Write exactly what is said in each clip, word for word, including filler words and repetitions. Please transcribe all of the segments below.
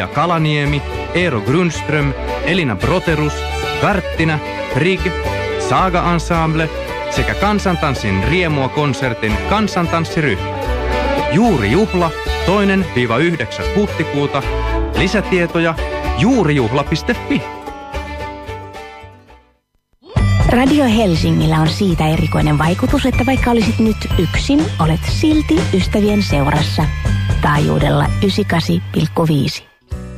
ja Kalaniemi, Eero Grundström, Elina Broterus, Värttinä, Frigg, Saga Ensemble sekä Kansantanssin Riemua-konsertin kansantanssiryhmä. Juuri juhla toinen yhdeksäs huhtikuuta. Lisätietoja juurijuhla piste fi. Radio Helsingillä on siitä erikoinen vaikutus, että vaikka olisit nyt yksin, olet silti ystävien seurassa. Taajuudella yhdeksänkymmentäkahdeksan pilkku viisi.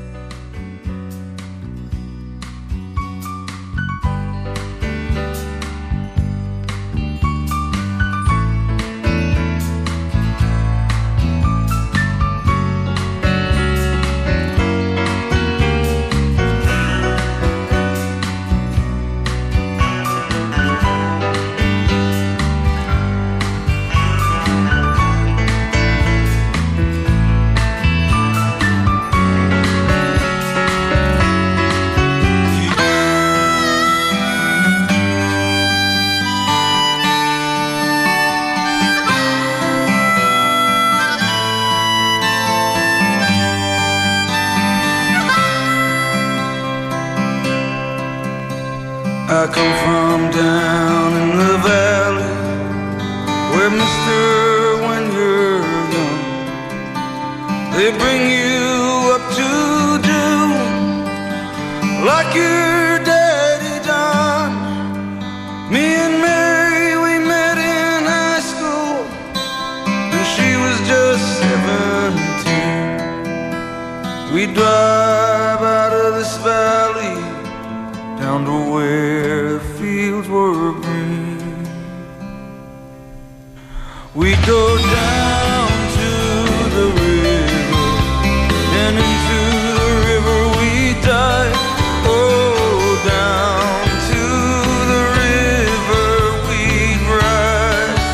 I come from down in the valley where, mister, when you're young, they bring you up to do like your daddy done. Me and Mary, we met in high school and she was just seventeen. We drive out of this valley down to where fields were green. We go down to the river, and into the river we dive. Oh, down to the river we rise.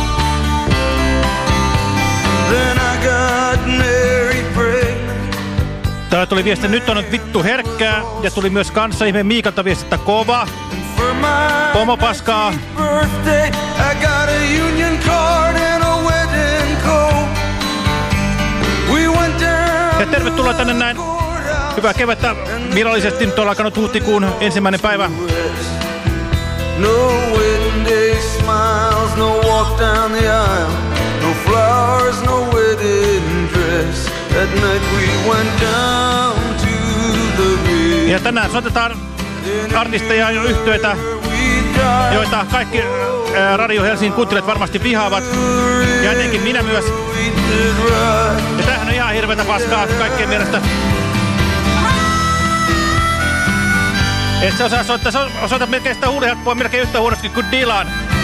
Then I got Mary pregnant. Täällä tuli viesti, nyt on vittu herkkää, ja tuli myös kanssaihmeen Miikalta viestettä kova. Pomo paskaa. Ja tervetuloa tänne näin. Hyvää kevättä. Virallisesti nyt on alkanut huhtikuun ensimmäinen päivä. No wedding day smiles, no walk down the aisle, no flowers, no wedding dress. That night we went down to the river. Ja tänään soitetaan artisteja ja yhtyeitä, joita kaikki ää, Radio Helsingin kuuntelijat varmasti vihaavat. Ja etenkin minä myös. Ja tämähän on ihan hirveätä paskaa kaikkien mielestä. Et se osaa soittaa, sä soitat melkein sitä huulihelppoa melkein yhtä huonosti kuin Dylan.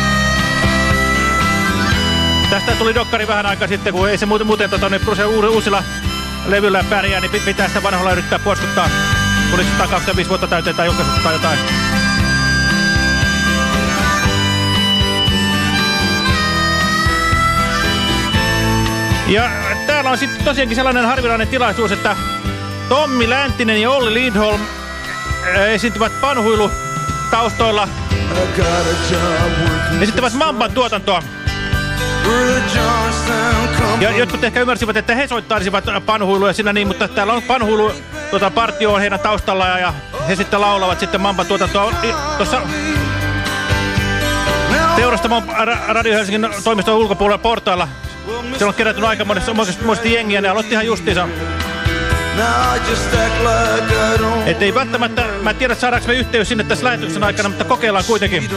Tästä tuli dokkari vähän aikaa sitten, kun ei se muuten, muuten tota, niin uusilla levyllä pärjää, niin pitää sitä vanhoilla yrittää porskuttaa. Tuli sata kaksikymmentäviisi vuotta täyteen tai julkaisut tai jotain. Ja täällä on sitten tosiaankin sellainen harvinainen tilaisuus, että Tommi Länttinen ja Olli Lindholm esiintyvät panhuilutaustoilla. Esittävät Mamban tuotantoa. Ja jotkut ehkä ymmärsivät, että he soittaisivat panhuiluja siinä niin, mutta täällä on panhuilu tuota, partio on heidän taustallaan ja he sitten laulavat sitten Mamban tuotantoa. Tuossa Teurastamon Radio Helsingin toimiston ulkopuolella portailla. Siellä on kerätty aika monesti jengiä, ne aloitti ihan justiinsa. Että ei välttämättä, mä en tiedä saadaanko me yhteys sinne tässä lähetyksen aikana, mutta kokeillaan kuitenkin.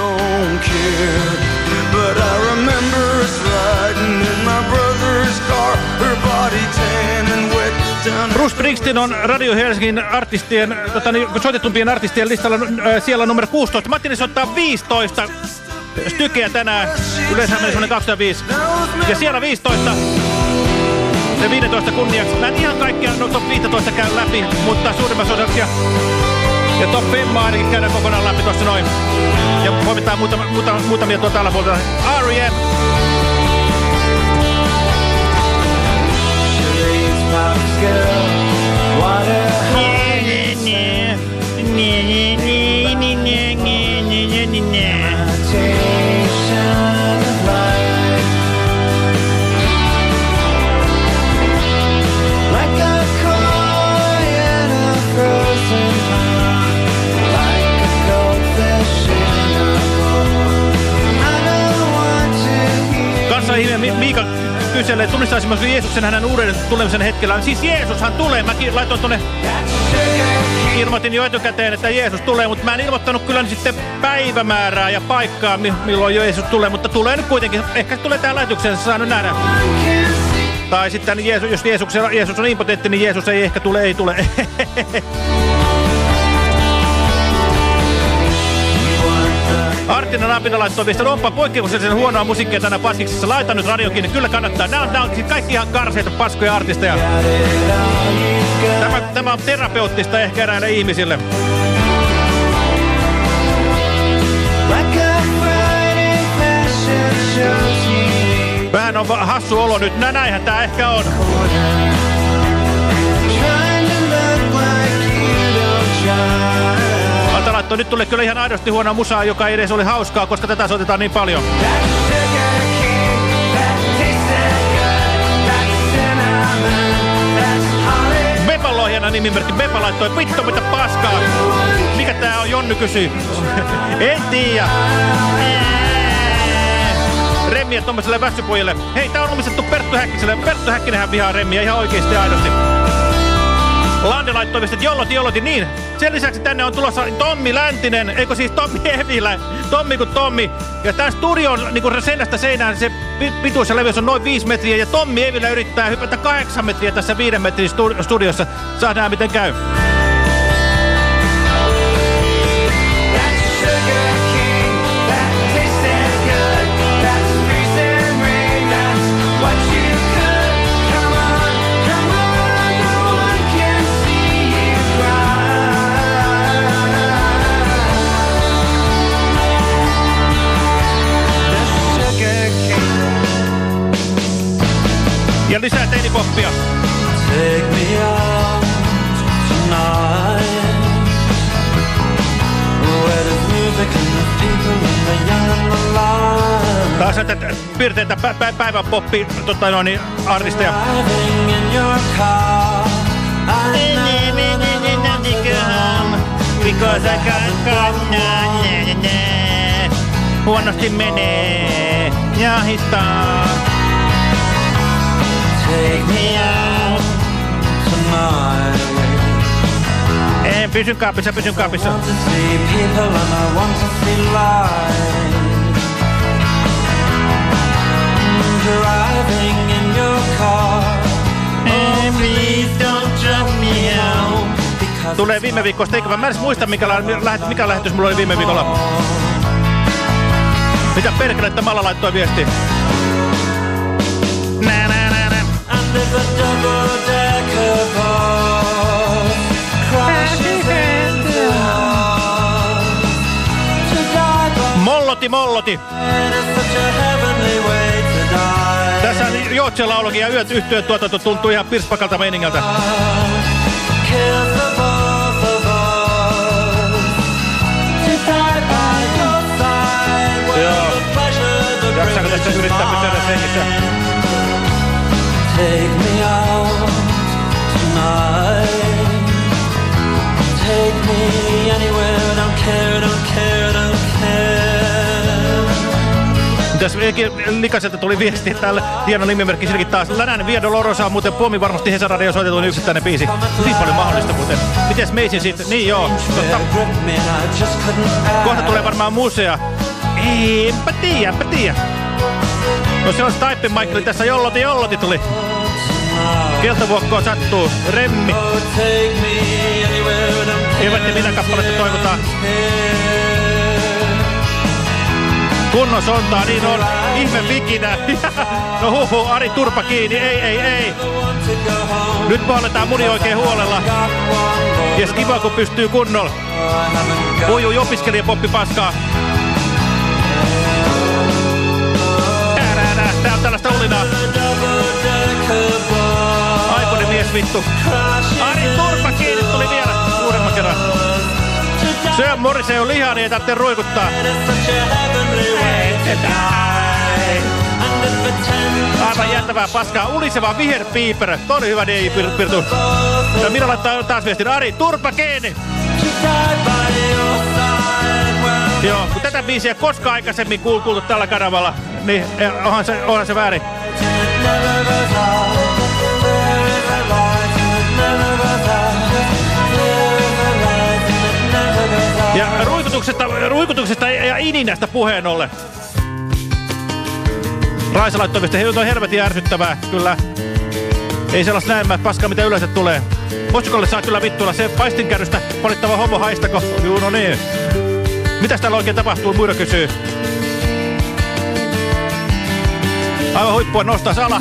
Bruce Springsteen on Radio Helsingin artistien, tota, niin, soitetumpien artistien listalla äh, siellä on numero kuusitoista. Mattini soittaa viisitoista stykeä tänään, yleensä meni semmoinen kaksikymmentäviisi. Ja siellä viisitoista, se viisitoista kunniaksi. Mä en ihan kaikkia no, top viisitoista käy läpi, mutta suurimmassa osassa ja, ja top femmaa ainakin käydään kokonaan läpi tuossa noin. Ja poimitaan muutama, muutama, muutamia tuolta tällä puolta. R E M. Mika kyselee, tunnistaisimmeko Jeesuksen hänen uuden tulemisen hetkellä. Siis Jeesushan tulee. Mäkin laitoin tuonne, ilmoitin jo etukäteen, että Jeesus tulee, mutta mä en ilmoittanut kyllä sitten päivämäärää ja paikkaa, milloin Jeesus tulee, mutta tulee nyt kuitenkin. Ehkä se tulee tähän lähetykseen, se saa nyt nähdä. Tai sitten Jeesus, jos Jeesus, Jeesus on impotentti, niin Jeesus ei ehkä tule, ei tule. Arttina Napina laittoi viestin, onpa poikkeuksellisen huonoa musiikkia tänä paskiksessa. Laita nyt radio kiinni, kyllä kannattaa. Nämä on, nämä on kaikki ihan karseita paskoja artisteja. Tämä, tämä on terapeuttista ehkä eräille ihmisille. Vähän on hassu olo nyt, no, näinhän tää ehkä on. Anta laittoi, nyt tulee kyllä ihan aidosti huonoa musaa, joka ei edes ole hauskaa, koska tätä soitetaan niin paljon. Bepalla on hieno nimimerkki. Bepa laittoi, vittu mitä paskaa. Mikä tää on, Jonny kysyy. En tiedä. Remmiä tommoselle vässypojille. Hei, tää on omistettu Perttu Häkkiselle. Perttu Häkkinenhän vihaa remmiä ihan oikeesti ja aidosti. Lande laittoi viestit, jolloti, jolloti, niin. Sen lisäksi tänne on tulossa Tommi Läntinen, eikö siis Tommi Evilä, Tommi kuin Tommi. Ja tää studio on niin seinästä seinään, se pituus ja leveys on noin viisi metriä. Ja Tommi Evilä yrittää hypätä kahdeksan metriä tässä viiden metrin studiossa. Saa nähdä miten käy. Ja lisää teinipoppia. Take me out tonight, where there's music and the people and the young and the light. Taas näitä piirteitä pä pä päivän poppi tota noin niin artisteja. Because I can't come, huonosti menee ja hittaa. Take me out tonight. En pysy kaapissa, pysyn kaapissa. I want to see people and I want to see light. Driving in your car. Oh, please don't drop me out. Tulee viime viikosta, eikö mä edes muista mikä, mikä lähetys mulla oli viime viikolla. Mitä perkelettä Malla laittoi viesti? Nää nää nää nää. There's a double-decker bus crashing into us. Molloti, molloti. Tässä Jootsen laulukin ja Yöt yhtyöt tuotanto tuntuu ihan pirspakalta meiningältä. Joo. Jaksaako tässä yrittää pysyä hengissä? Take me out tonight. Take me anywhere, don't care, don't care, don't care. Mitäs Likaselta tuli viesti täällä, hieno nimimerkki silläkin taas. Länän Via Dolorosa on muuten Puomi varmasti Hesaradio soitetun yksittäinen biisi. Niin paljon mahdollista muuten. Mites Meisin siitä? Niin joo, totta. Kohta tulee varmaan musea. Enpä tiedä, enpä tiedä. No se on Stipe Michael, tässä jolloti jolloti tuli. Keltavuokkoon sattuu. Remmi. Evätti mitä kappaletta toivotaan. Kunnon sontaa, niin on. Ihme vikinä. No huhu, Ari turpa kiinni. Ei, ei, ei. Nyt puoletaan muni oikein huolella. Jes kiva kun pystyy kunnolla. Ujui opiskelijapoppi paskaa. Tää on tällaista ulinaa. Aikuinen mies vittu. Ari turpa kiinni tuli vielä uudemman kerran. Syö Morrissey on lihaa, niin ei tarvitse ruikuttaa. Aivan jättävää paskaa. Uliseva viherpiiperä. Toi oli hyvä D J Pirtu. Ja minä laittaa taas viestin. Ari turpa kiinni. Joo, kun tätä biisiä koskaan aikaisemmin kuultu tällä kanavalla, niin onhan se, onhan se väärin. Ja ruikutuksesta, ruikutuksesta ja ininästä puheen ollen. Raisa laittoi vistä, on helvetin ärsyttävää, kyllä. Ei sellaista näemmää paskaa, mitä yleensä tulee. Motsikolle saa kyllä vittuilla se paistinkärrystä valittava homo haistako. Juu, no niin. Mitäs täällä oikein tapahtuu, Muiro kysyy. Aivan huippua nostaa alas.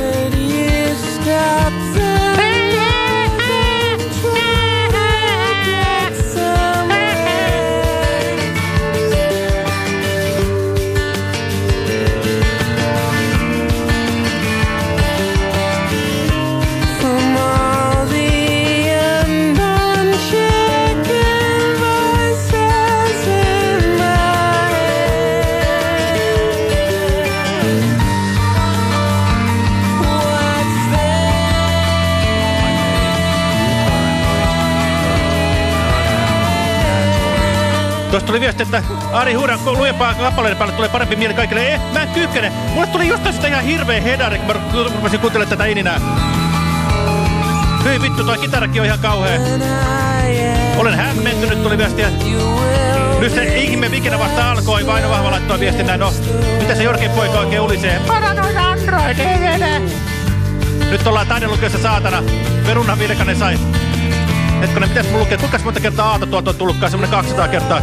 Tuosta tuli viesti, että Ari huudan lujempaa kappaleiden päälle tulee parempi mieli kaikille. Eh, mä en kykene. Mulle tuli jostain sitä ihan hirveä hedari, kun mä rupesin kuuntelemaan tätä ininää. Hyi vittu, toi kitarakin on ihan kauhea. Olen hämmentynyt, tuli viestiä. Nyt se ihme ikinä vasta alkoi, Vaino Vahva laittoi viestin näin. No, mitä se Jorkin poika oikein ulisee? Paranoida androideille. Nyt ollaan taidelukeessa saatana. Peruna Vilkanen sai. Hetkonen, mitäs mun lukee? Kuinka monta kertaa Aato tuolta on tullutkaan? Semmonen kaksisataa kertaa.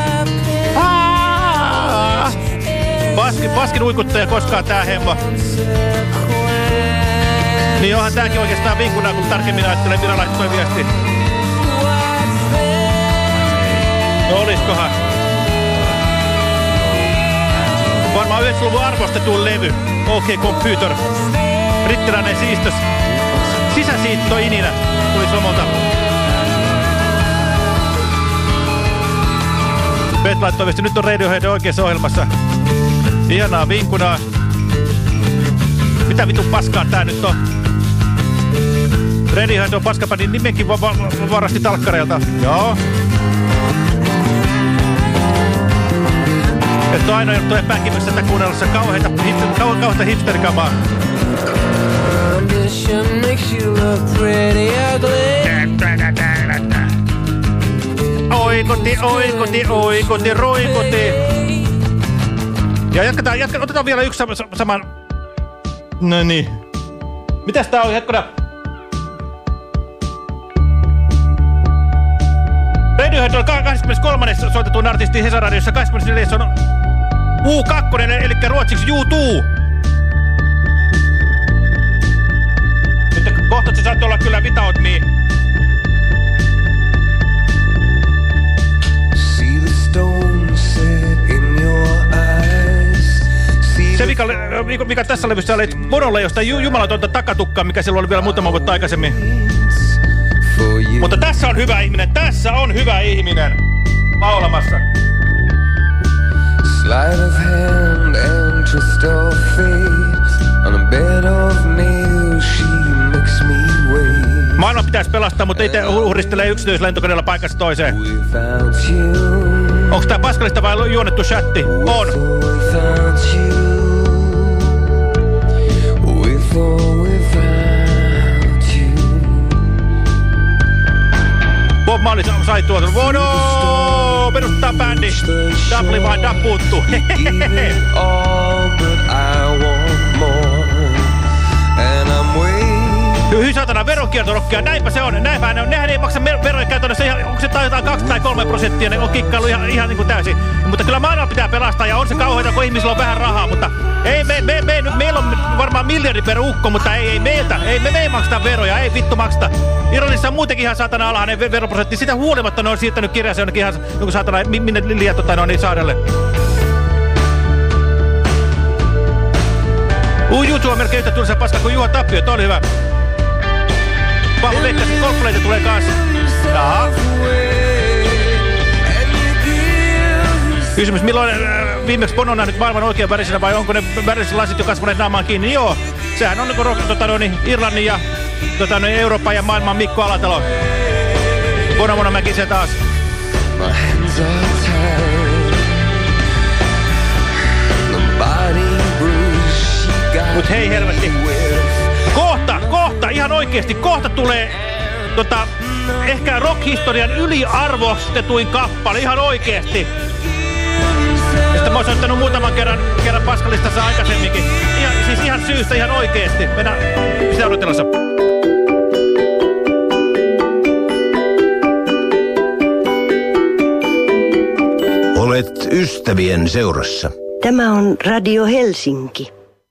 Paskin, paskin uikuttaja koskaan tää hemmo. Niin onhan tääkin oikeastaan vinkuna, kun tarkemmin ajattelee, Mira laittoi viesti. No oliskohan? Varmaan yhdeksänkymmentäluvun arvostetun levy. OK Computer. Brittiläinen siistös. Sisäsiitto ininä. Tuli Somolta. Bet laittoi viesti, nyt on Radiohead oikeassa ohjelmassa. Ihanaa vinkunaa. Mitä vitun paskaa tää nyt on? Radiohead on paskapädin nimenkin va va varasti talkkareilta. Joo. Et on aina joutunut epäkimyksessä tätä kuunnellessa kauheita, kau kauheita hipsterikamaa. Oikoti, oikoti, oikoti, roikoti. Ja jatketaan, jatketaan, otetaan vielä yksi sama, saman. No niin. Mitäs tää oli, hetkona? Radiohead on kahdeskymmeneskolmas soitetun artistin Hesa-radiossa, kahdeskymmenesneljäs on U kaksi, eli ruotsiksi U kaksi. Nyt kohta se saat olla kyllä Without Me. Se mikä, mikä tässä levyssä oli Bonolle jostain jumalatonta takatukkaa, mikä silloin oli vielä muutama vuotta aikaisemmin. Mutta tässä on hyvä ihminen, tässä on hyvä ihminen laulamassa. Sleight of hand and twist of fate. On a bed of nails she makes me wait. Maailma pitäisi pelastaa, mutta itse uhristelee yksityislentokoneella paikasta toiseen. Onko tää paskalista vai juonettu chatti? On. Bob Marley sai tuolta. Vono! Perustaa bändi. Dublin vai Daputtu. Hehehe. Hyi satana, veronkiertorokkia, näinpä se on. Näinpä ne on. Nehän ei maksa veroja käytännössä ihan, onko se jotain kaksi tai kolme prosenttia, ne on kikkailu ihan, ihan niin kuin täysin. Mutta kyllä maailma pitää pelastaa ja on se kauheita, kun ihmisillä on vähän rahaa, mutta ei me, me, me, meillä on varmaan miljardi per ukko, mutta ei, ei meiltä, ei me, me ei makseta veroja, ei vittu makseta. Irlannissa on muutenkin ihan saatana alhainen veroprosentti, sitä huolimatta ne on siirtänyt kirjansa jonnekin ihan joku saatana, minne liian tota, no niin saarelle. Uu, YouTube on melkein yhtä tylsä paska kuin Juha Tappio, toi oli hyvä. Paavo veikkasin, Coldplay tulee kanssa. Jaha. Kysymys, milloin äh, viimeksi Bono on nähnyt maailman oikean värisenä vai onko ne väriset lasit jo kasvaneet naamaan kiinni? Joo, sehän on niin tota, no, niin, Irlannin ja tota, no, Euroopan ja maailman Mikko Alatalo. Bono Bono mäkin se taas. Mut hei helvetti. Kohta, kohta, ihan oikeesti, kohta tulee tota, ehkä rock-historian yliarvostetuin kappale, ihan oikeesti. Ja sitten mä oon soittanut muutaman kerran, kerran Paskalistassa aikaisemminkin. Ihan, siis ihan syystä, ihan oikeesti. Mennään, sitä odotellessa. Olet ystävien seurassa. Tämä on Radio Helsinki.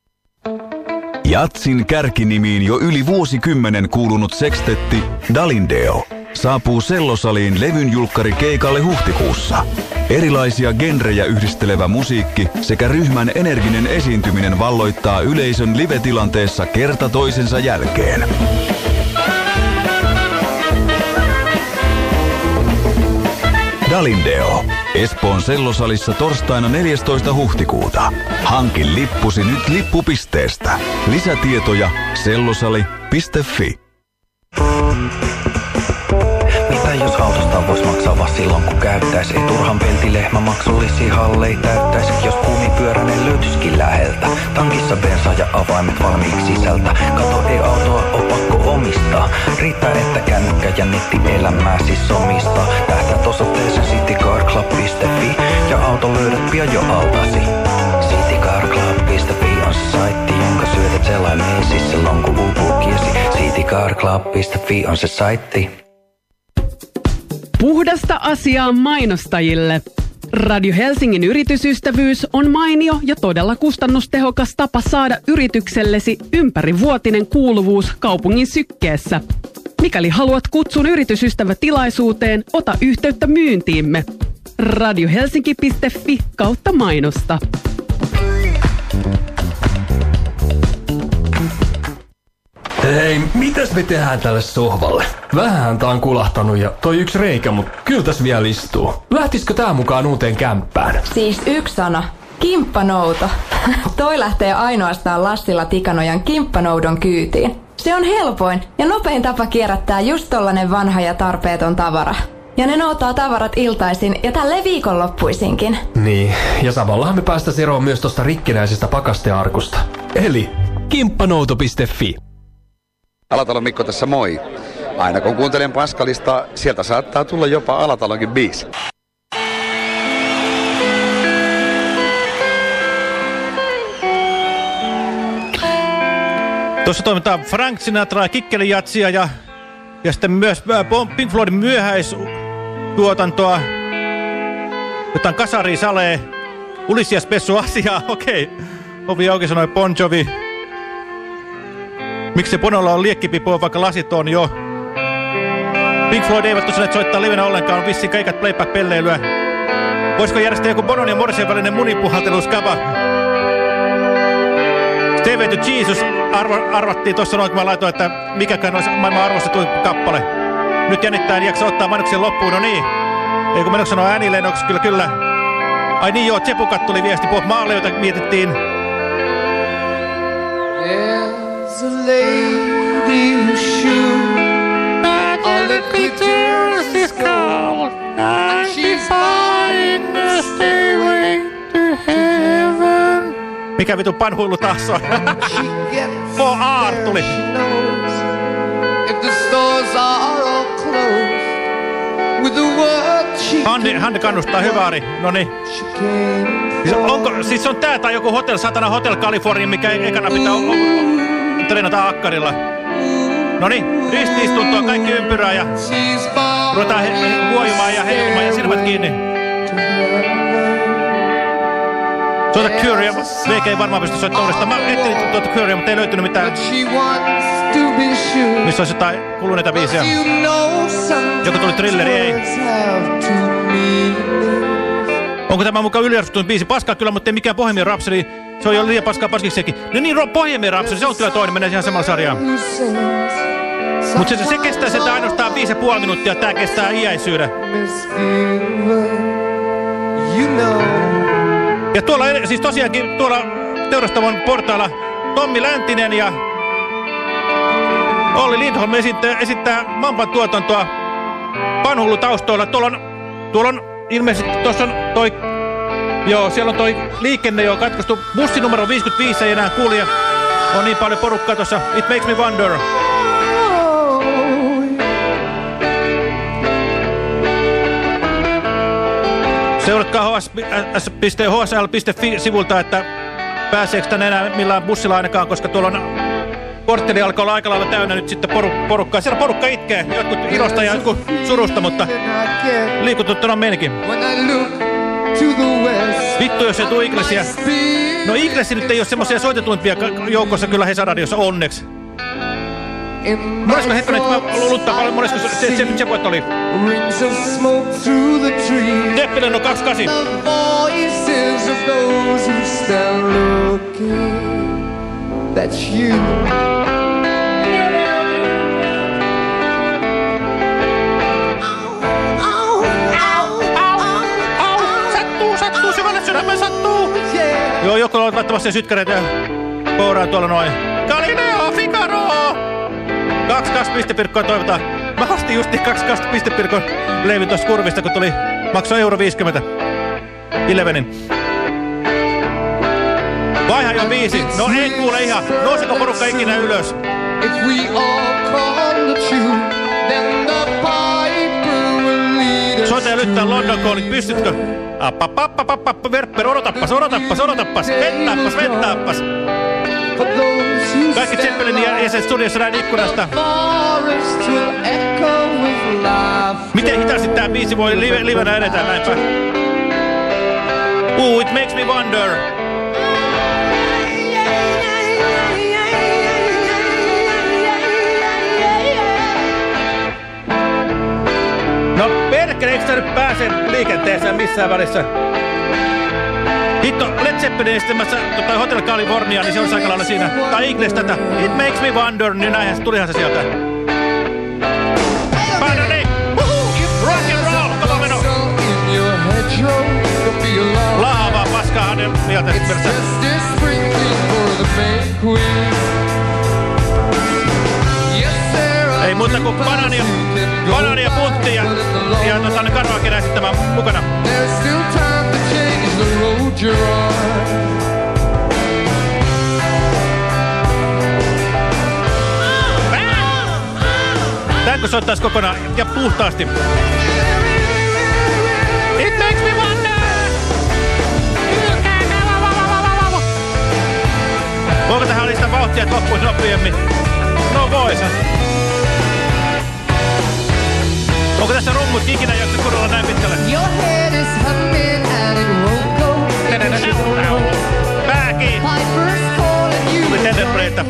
Jatsin kärkinimiin jo yli vuosikymmenen kuulunut sekstetti Dalindeo saapuu Sellosaliin levynjulkkari keikalle huhtikuussa. Erilaisia genrejä yhdistelevä musiikki sekä ryhmän energinen esiintyminen valloittaa yleisön live-tilanteessa kerta toisensa jälkeen. Dalindeo. Espoon Sellosalissa torstaina neljästoista huhtikuuta. Hankin lippusi nyt lippupisteestä. Lisätietoja sellosali piste fi. Mitä jos autosta vois maksaa vaan silloin kun käyttäis? Ei turhan peltilehmä maksullisia hallei täyttäis. Jos kumipyöränen löytyskin läheltä. Tankissa bensa ja avaimet valmiiksi sisältä. Kato, ei autoa oo pakko omistaa. Riittää että kännykkä ja nettielämää siis omistaa. Tähtäät osoitteeseen citycarclub piste fi. Ja auto löydät pian jo altasi. citycarclub piste fi on se saitti, jonka syötät selaimeesi silloin kun uupuu kiesi. citycarclub piste fi on se saitti. Puhdasta asiaa mainostajille. Radio Helsingin yritysystävyys on mainio ja todella kustannustehokas tapa saada yrityksellesi ympärivuotinen kuuluvuus kaupungin sykkeessä. Mikäli haluat kutsun yritysystävätilaisuuteen, ota yhteyttä myyntiimme. radiohelsinki piste fi kautta mainosta. Hei, mitäs me tehdään tälle sohvalle? Vähän tää on kulahtanut ja toi yksi reikä, mut kyllä tässä vielä istuu. Lähtisikö tää mukaan uuteen kämppään? Siis yksi sana. Kimppanouto. Toi lähtee ainoastaan Lassila Tikanojan kimppanoudon kyytiin. Se on helpoin ja nopein tapa kierrättää just tollanen vanha ja tarpeeton tavara. Ja ne noutaa tavarat iltaisin ja tälleen viikonloppuisinkin. Niin, ja samallahan me päästäis eroon myös tosta rikkinäisestä pakastearkusta. Eli kimppanouto piste fi. Alatalon Mikko tässä moi. Aina kun kuuntelen Paskalista, sieltä saattaa tulla jopa Alatalonkin biisi. Tuossa toimitaan Frank Sinatra ja Kikkelijatsia ja, ja sitten myös Pink Floydin myöhäistuotantoa. Jotain Kasari Salee, Ulisias Pessu asiaa, okei. Okay. Ovi auki sanoi Bon Jovi. Miksi Bonolla on liekkipipua, vaikka lasit on jo? Pink Floyd eivät tosiaan soittaa livenä ollenkaan, on vissiin kaikat playback-pelleilyä. Voisiko järjestää joku Bonon ja Morrisen välinen munipuhalteluskaba? Stairway to Jesus arvo, arvattiin tuossa noin, kun mä laitoin, että mikäkään olisi maailman arvostetuin kappale. Nyt jännittää, en jaksa ottaa mainoksen loppuun, no niin. Ei kun mainoksen on Annie Lennox, kyllä kyllä. Ai niin joo, Tsepukat tuli viesti, Bob Marley, jota mietittiin. There's a lady who shoot all the creatures is cold, and she's buying the stairway to heaven. Mikä vitu panhuilu taas on? For R tuli. If the stores are all closed with the word she Hande, Hande kannustaa, hyvä Ari. Noniin. Siis, onko, siis on tää tai joku hotel, satana Hotel California, mikä ekana pitää treenata akkarilla. Noniin, ristiistuntoa, kaikki ympyrää ja ruvetaan huojumaan ja heilumaan ja silmät kiinni. Tuota Curia, V K ei varmaan pysty soittamaan uudestaan. Mä etsin tuota Curia, mutta ei löytynyt mitään. Missä olisi jotain kuluneita biisiä. Joku tuli Thrilleri, ei. Onko tämä mukaan yliarvostunut biisi? Paskaa kyllä, mutta ei mikään Bohemian Rhapsody. Se on jo liian paskaa paskiksikin. No niin, Bohemian Rhapsody, se on kyllä toinen, menee ihan samalla sarjaan. Mutta se, se kestää sitä ainoastaan viisi ja puoli minuuttia, tää kestää iäisyyden. Ja tuolla, siis tosiaankin tuolla Teurastavon portailla Tommi Läntinen ja Olli Lindholm esittää, esittää Mampan tuotantoa Panhullu taustoilla. Tuolla on, tuolla on ilmeisesti, tuossa on toi, joo, siellä on toi liikenne jo katkostu. Bussinumero viisikymmentäviisi ei enää kulje. On niin paljon porukkaa tuossa. It makes me wonder. Seuratkaa h s l piste f i sivulta, että pääseekö tänne enää millään bussilla ainakaan, koska tuolla on kortteli alkaa olla aika lailla täynnä nyt sitten poru porukkaa. Siellä porukka itkee, jotkut ilosta ja jotkut surusta, mutta liikututtuna on meininkin. Vittu, jos ei tule Eaglesia. No Eaglesi nyt ei ole semmosia soitetuimpia joukossa kyllä Hesa-radiossa onneksi. Monesko hetkinen, että mä luluttaa paljon, monesko se, se, se, se voit oli? Zeppelin on kaksikymmentäkahdeksan. That's you. Sattuu, sattuu, syvälle sydämen sattuu. Yeah. Joo, joku on laittamassa sytkäreitä ja kouraan tuolla noin. Galileo Figaro! kaksi kaksi pistepirkkoa toivotaan. Mä ostin justi kaksi kaksi pistepirkon leivin tuossa kurvista, kun tuli maksoi euro viisikymmentä. Elevenin. Vaiha jo viisi. No ei kuule ihan. Nousiko porukka ikinä ylös? Soita ja lyttää London Calling. Pystytkö? Appapappapappa. Verpper, odotappas, odotappas, odotappas. Vettaappas, vettaappas. Kaikki Zeppelin ja sen studiossa näin ikkunasta. Miten hitaasti tää biisi voi live, livenä edetään näinpä? Ooh, it makes me wonder. No perkele, eikö tää nyt pääse liikenteeseen missään välissä? Hitto, Led Zeppelin esittämässä tota, Hotel California, niin se on aika lailla siinä. Tai Eagles tätä. It makes me wonder, niin näinhän se tulihan se sieltä. Paino niin! Rock and roll! Kova meno! Lahaa vaan paskaa hänen mieltä perässä. Ei muuta kuin banaania, banaania puntti ja, ja tota, ne karaoke esittämään mukana. Täänkö soittais kokonaan ja puhtaasti? It makes me wonder. Voiko tähän listaa vauhtia, että loppuisi nopeammin? No vois. Onko tässä rummut ikinä jaksa kuunnella näin pitkälle? Your head is humming and it won't go. Pääki! Tuli tenderpreitä.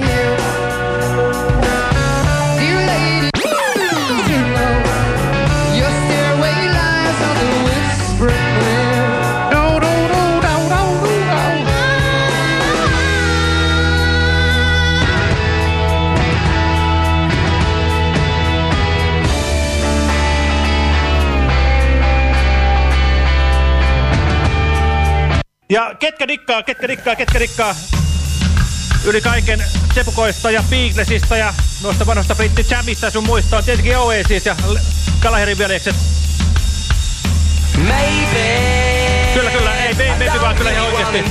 Ja ketkä dikkaa, ketkä dikkaa, ketkä dikkaa yli kaiken Sepukoista ja Beatlesista ja noista vanhoista britti jamista sun muista on tietenkin Oasis ja Gallagherin veljekset. Kyllä, kyllä, ei baby vaan kyllä ihan oikeesti.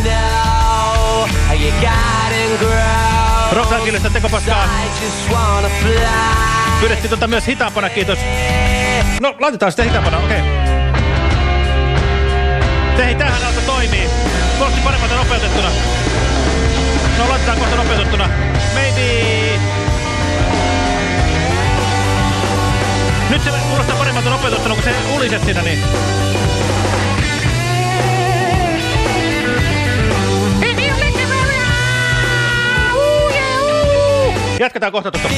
Rocklandkillista tekopaskaa. Pyydettiin tota myös hitaampana, kiitos. No, laitetaan sitä hitaampana, okei. Okay. Se hei, tämähän auto toimii. Kuulosti paremmalta nopeutettuna. No, laitetaan kohta nopeutettuna. Maybe. Nyt se kuulostaa paremmalta nopeutettuna, kun se uliset siinä, niin. Jatketaan kohta tuosta.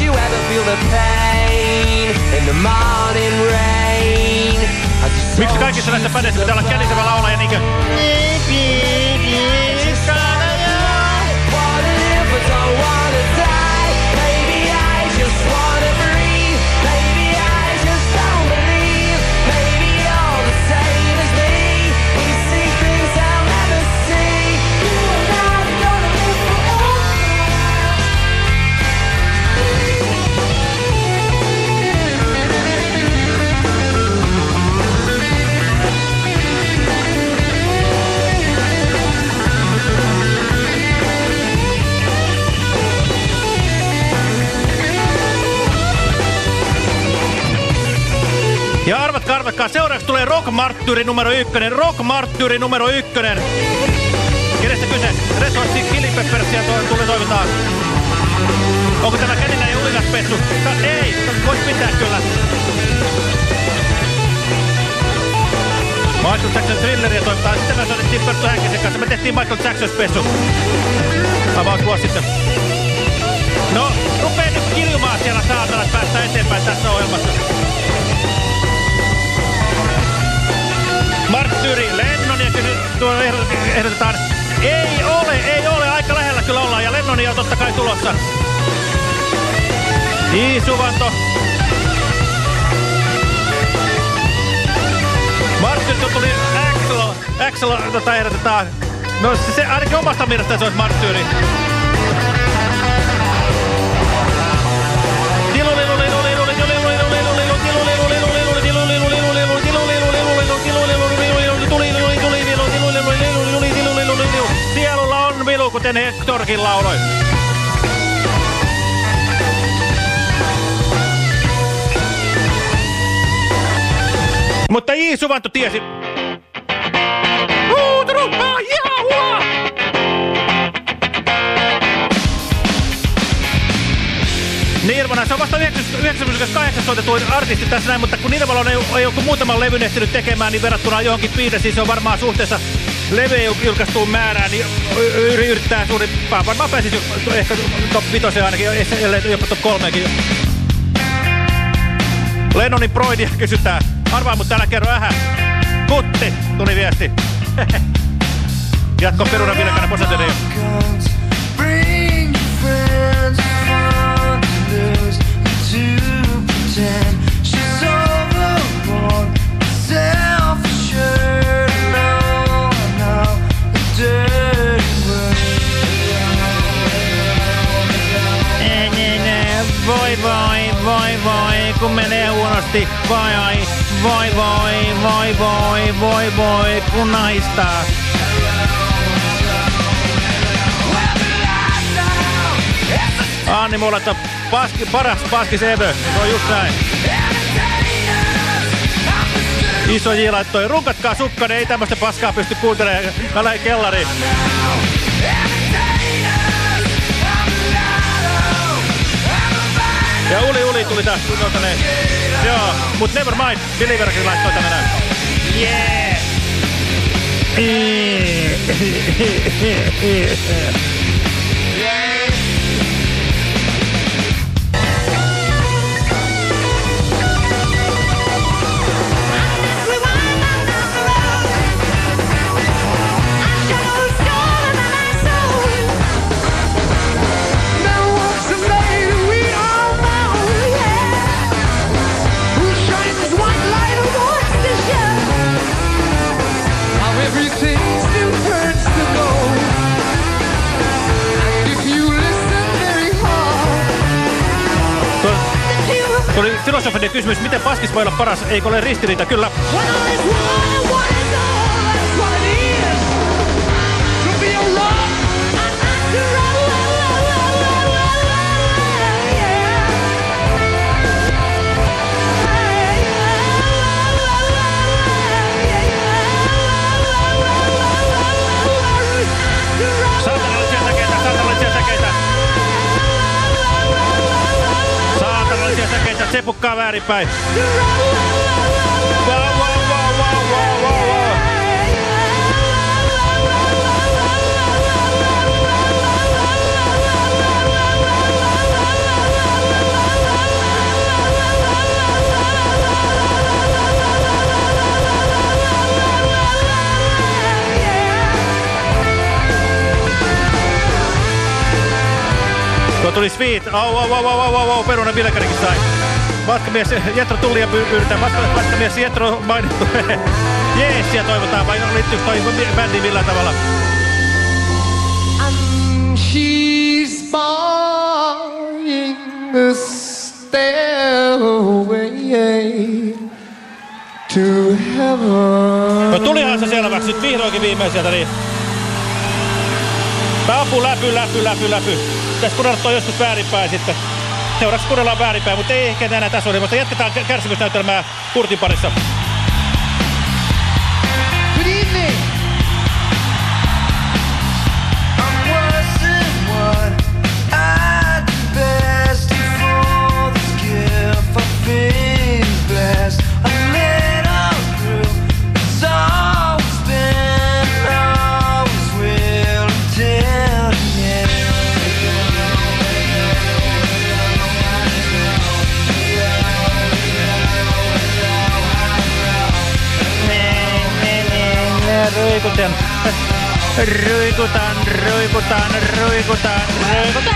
Miksi kaikissa näissä pädeissä pitää olla kälisevä laulaja niinkö? Ja arvatkaa, arvatkaa, seuraavaksi tulee Rock Martyri numero ykkönen. Rock Martyri numero ykkönen. Kenestä kyse? Red Hot Chili Peppersia tulee toimitaan. Onko tämä Käninä ja Ulilaspessu? Ei, voisi pitää kyllä. Michael Jackson Thrilleria toimitaan. Sitten me soitettiin Perttu Häkkisen kanssa. Me tehtiin Michael Jackson spessu. About vuosi sitten. No, rupee nyt kiljumaan siellä saatana, että päästään eteenpäin tässä ohjelmassa. Martyri, Lennonia ehdotetaan. Ei ole, ei ole. Aika lähellä kyllä ollaan. Ja Lennonia on totta kai tulossa. Iisuvanto. Martyri tuli Axel. Axel tota ehdotetaan. No se, se ainakin omasta mielestä se olisi Martyri. Sielulla on vilu, kuten Hectorkin lauloi. Mutta J. Suvanto tiesi. Nirvana, se on vasta yhdeksänkymmentäkahdeksan soitetuin artisti tässä näin, mutta kun Nirvana ei, ei joku muutaman levyn ehtinyt tekemään, niin verrattuna johonkin Beatlesiin se on varmaan suhteessa levyjen julkaistuun määrään, niin yrittää suurimpaan. Varmaan pääsisi ehkä top vitoseen ainakin, ellei jopa top kolmeenkin. Lennonin Broidia kysytään. Arvaa, mutta älä kerro ähä. Kutti, tuli viesti. Jatko Perunan Vilkana Posateliin. Voi voi, voi voi, kun menee huonosti. Voi voi, voi voi, voi voi, voi kun naistaa. Anni Muoletta, paski, paras paskis ever. Se on just näin. Iso J laittoi, runkatkaa Sukkanen, ei tämmöstä paskaa pysty kuuntelemaan. Mä lähdin kellariin. Ja Uli Uli tuli taas tuolta ne. Joo, mut never mind. Believerkin laittoi tänne näin. Yeah! Tuli filosofinen kysymys, miten paskis voi olla paras, eikö ole ristiriita? Kyllä. Saatanallisia säkeitä, saatanallisia säkeitä. Saatanallisia säkeitä, sepukkaa väärinpäin. Wow, wow, wow, wow, wow, wow, wow. Tuo tuli Sweet. Au, au, au, au, au, au, Perunan Vilkarikin sai. Matkamies Jetro Tullia pyydetään. Matkamies Jetro mainittu. Jeesiä toivotaan, vai liittyykö toi bändiin millään tavalla? And she's buying the stairway to heaven. No tulihan se selväksi nyt vihdoinkin viimeiseltä, niin. Tapu, läpy, läpy, läpy, läpy. Pitäis kun toi joskus väärinpäin sitten. Seuraavaksi kuunnellaan väärinpäin, mutta ei ehkä enää tässä ole. Mutta jatketaan kärsimysnäytelmää Kurtin parissa. Good evening. I'm worse than what I do best for this gift of being blessed. A little through. It's always been, always will until the end. Ruikutan, ruikutan, ruikutan, ruikutan, ruikutan.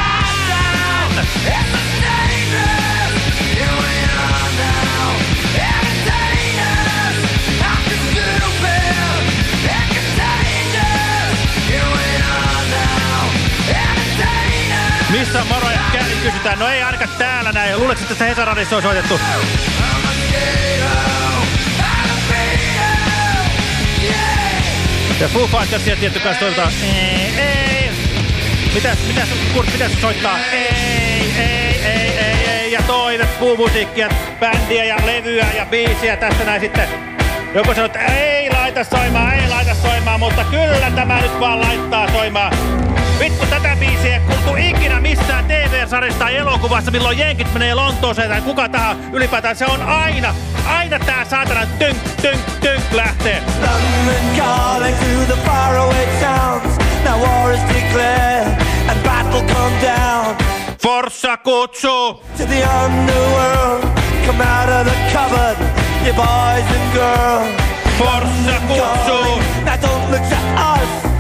Missä on moro ja käydin kysytään? No ei ainakaan täällä näin. Luuletko, että tässä Hesaradissa on soitettu? Ja Foo Fightersia tietty kanssa toivotaan. Ei, ei. Mitäs, mitäs, Kurt, mitäs soittaa? Ei, ei, ei, ei, ei. Ja toive, puumusiikkia, bändiä ja levyä ja biisiä. Tässä näin sitten. Joku sanoo, että ei laita soimaan, ei laita soimaan, mutta kyllä tämä nyt vaan laittaa soimaan. Vittu, tätä biisiä ei kuultu ikinä missään T V-sarjassa tai elokuvassa, milloin jenkit menee Lontooseen tai kuka tahansa ylipäätään. Se on aina, aina tää saatana tynk, tynk, tynk lähtee. London calling to the faraway towns. Now war is declared and battle come down. Forssa kutsuu! To the underworld, come out of the cupboard, you boys and girls. Forssa kutsuu! Now don't look at us.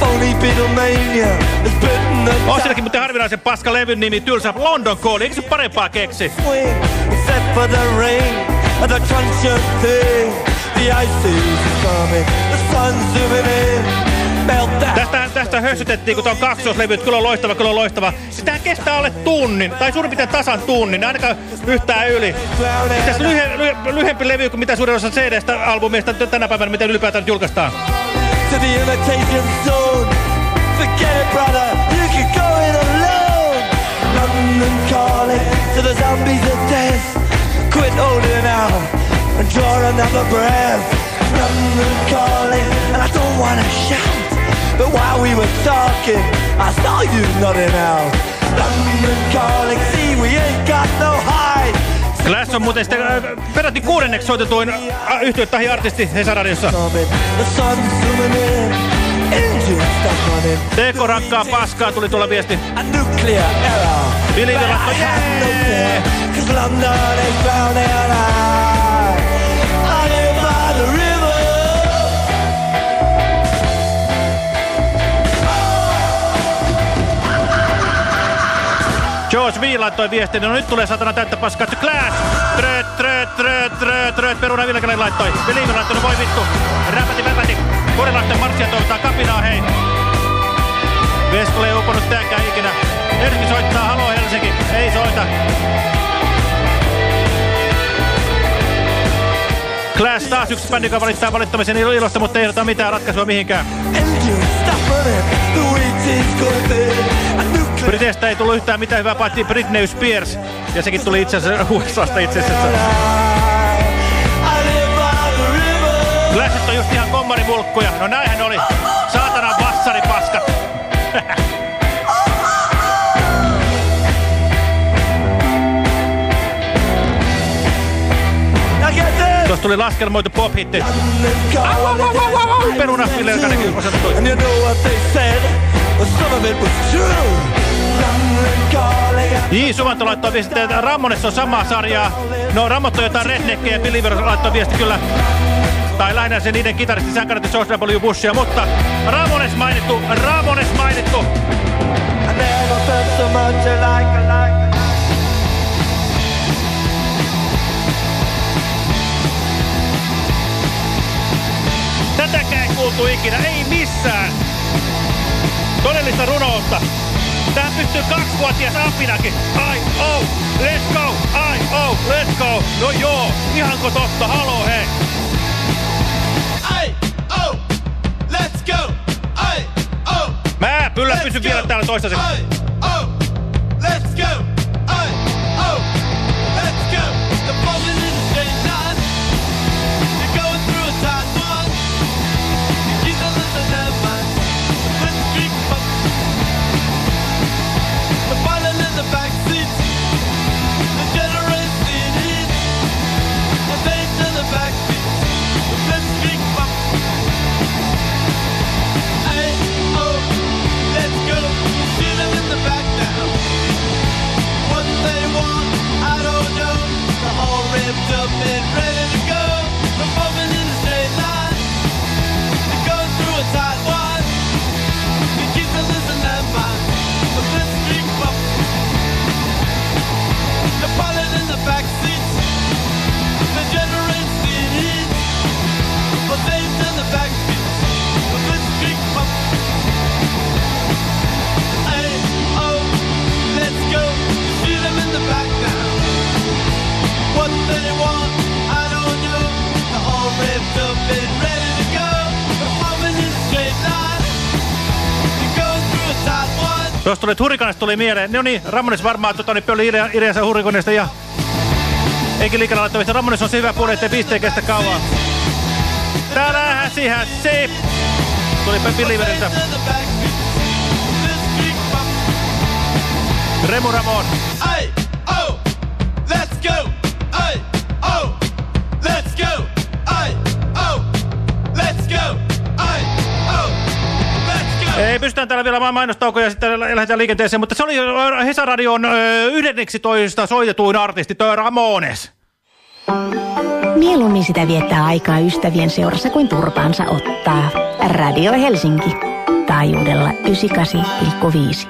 On sielläkin muuten harvinaisen paska levyn nimi tylsä London Calling. Eikö se parempaa keksi? Tästä, tästä hössytettiin, kun tuo on kaksoslevy, kyllä on loistava, kyllä on loistava. Sitähän kestää alle tunnin, tai suurin piirtein tasan tunnin, ainakaan yhtään yli. Tässä lyhe, lyhe, lyhempi levy kuin mitä suurin osa C D:stä albumista tänä päivänä, mitä ylipäätään julkaistaan. To the imitation zone. Forget it, brother, you can go it alone. London calling to the zombies of death. Quit holding out and draw another breath. London calling, and I don't wanna shout, but while we were talking, I saw you nodding out. London calling, see we ain't got no hide. Clash on muuten sitten äh, peräti kuudenneksi soitetuin äh, yhtiö tahi artisti Hesaradiossa. Teko rakkaa paskaa, tuli tuolla viesti. Vili Velatto, jee! George V laittoi viestin, no nyt tulee satana täyttä paskaa. Clash! Trööt, trööt, trööt, trööt, trööt. Peruna Vilkelen laittoi. Vili laittoi, no voi vittu. Räpäti, väpäti. Korilaisten marssia toivotaan kapinaa, hei. Veskolle ei uponut täänkään ikinä. Erki soittaa, haloo Helsinki. Ei soita. Clash taas yksi bändi, joka valittaa valittamisen ilosta, mutta ei ehdota mitään ratkaisua mihinkään. Briteistä ei tullut yhtään mitään hyvää, paitsi Britney Spears. Ja sekin tuli itse asiassa U S A:sta itse asiassa. Clashit on just ihan kommarimulkkuja. No näinhän oli. Saatana bassaripaskat. Tuossa tuli laskelmoitu pop-hitti. Peruna Villerkanenkin osoittui. J. Suvanto laittoi viesti, että Ramones on samaa sarjaa. No Ramot on jotain redneckejä ja Believer laittoi viesti kyllä. Tai lähinnä se niiden kitaristi sankaratti George W. Bushia, mutta Ramones mainittu, Ramones mainittu. Tätäkään ei kuultu ikinä, ei missään. Todellista runoutta. Tähän pystyy kaksivuotias apinakin. Ai, oh, let's go, ai, oh, let's go. No joo, ihanko totta, haloo hei. Ai, oh, let's go, ai, oh. Mä kyllä pysyn vielä täällä toistaiseksi. Ai, oh, let's go, ai, Tuosta tuli, Hurrikanesta tuli mieleen. No niin, Ramones varmaan tota, niin pöli ideansa Hurrikanesta ja eikin liikana laittavista. Ramones on se hyvä puoli, ettei pisteen kestä kauan. Täällä häsi häsi. Tuli Believeriltä. Remu Ramon. Ai, oh, let's go. Ai, oh, let's go. Ai, oh, let's go. Ai, oh, let's go. Ei, pystytään täällä vielä mainostaukoja ja sitten lähdetään liikenteeseen, mutta se oli Hesaradion yhdenneksitoista soitetuin artisti, toi Ramones. Mieluummin sitä viettää aikaa ystävien seurassa kuin turpaansa ottaa. Radio Helsinki. Taajuudella yhdeksänkymmentäkahdeksan pilkku viisi.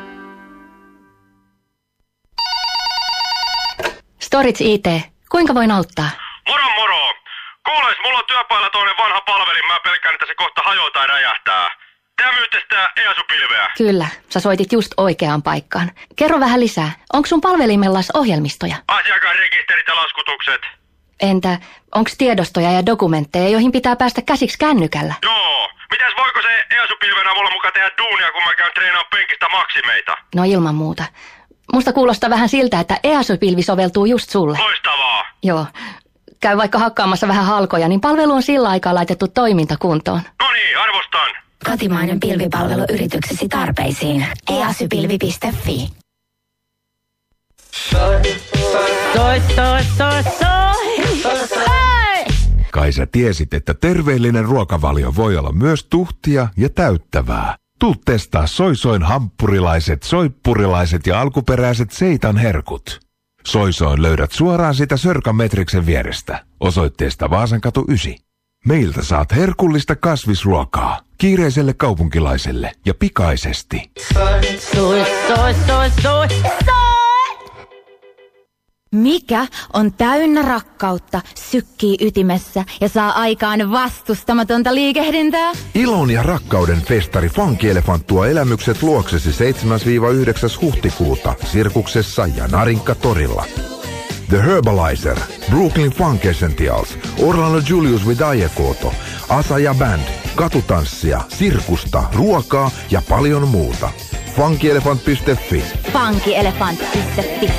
Storage I T. Kuinka voin auttaa? Moro moro. Kuules, mulla on työpailla toinen vanha palvelin. Mä pelkään, että se kohta hajoaa tai räjähtää. Tää myytte sitä E A S U-pilveä. Kyllä, sä soitit just oikeaan paikkaan. Kerro vähän lisää. Onko sun palvelimellas ohjelmistoja? Asiakasrekisterit ja laskutukset. Entä, onks tiedostoja ja dokumentteja, joihin pitää päästä käsiksi kännykällä? Joo. Mitäs voiko se E A S U-pilven avulla mukaan tehdä duunia, kun mä käyn treenaamaan penkistä maksimeita? No ilman muuta. Musta kuulostaa vähän siltä, että E A S U-pilvi soveltuu just sulle. Loistavaa. Joo. Käy vaikka hakkaamassa vähän halkoja, niin palvelu on sillä aikaa laitettu toimintakuntoon. No niin, arvostan. Kotimainen pilvipalvelu yrityksesi tarpeisiin. e a s y pilvi piste f i. Soi, soi, soi, soi. Kai sä tiesit, että terveellinen ruokavalio voi olla myös tuhtia ja täyttävää. Tuu testaa Soisoin hamppurilaiset, soippurilaiset ja alkuperäiset seitan herkut. Soisoin löydät suoraan sitä Sörkan Metriksen vierestä, osoitteesta Vaasankatu yhdeksän. Meiltä saat herkullista kasvisruokaa, kiireiselle kaupunkilaiselle ja pikaisesti. Soi, soi, soi, soi, soi. Mikä on täynnä rakkautta, sykkii ytimessä ja saa aikaan vastustamatonta liikehdintää? Ilon ja rakkauden festari Funky Elephant tuo elämykset luoksesi seitsemäs yhdeksäs huhtikuuta Sirkuksessa ja Narinka-torilla. The Herbalizer, Brooklyn Funk Essentials, Orlando Julius with Aiekoto, Asaja Band, katutanssia, sirkusta, ruokaa ja paljon muuta. funky elephant piste f i. funky elephant piste f i.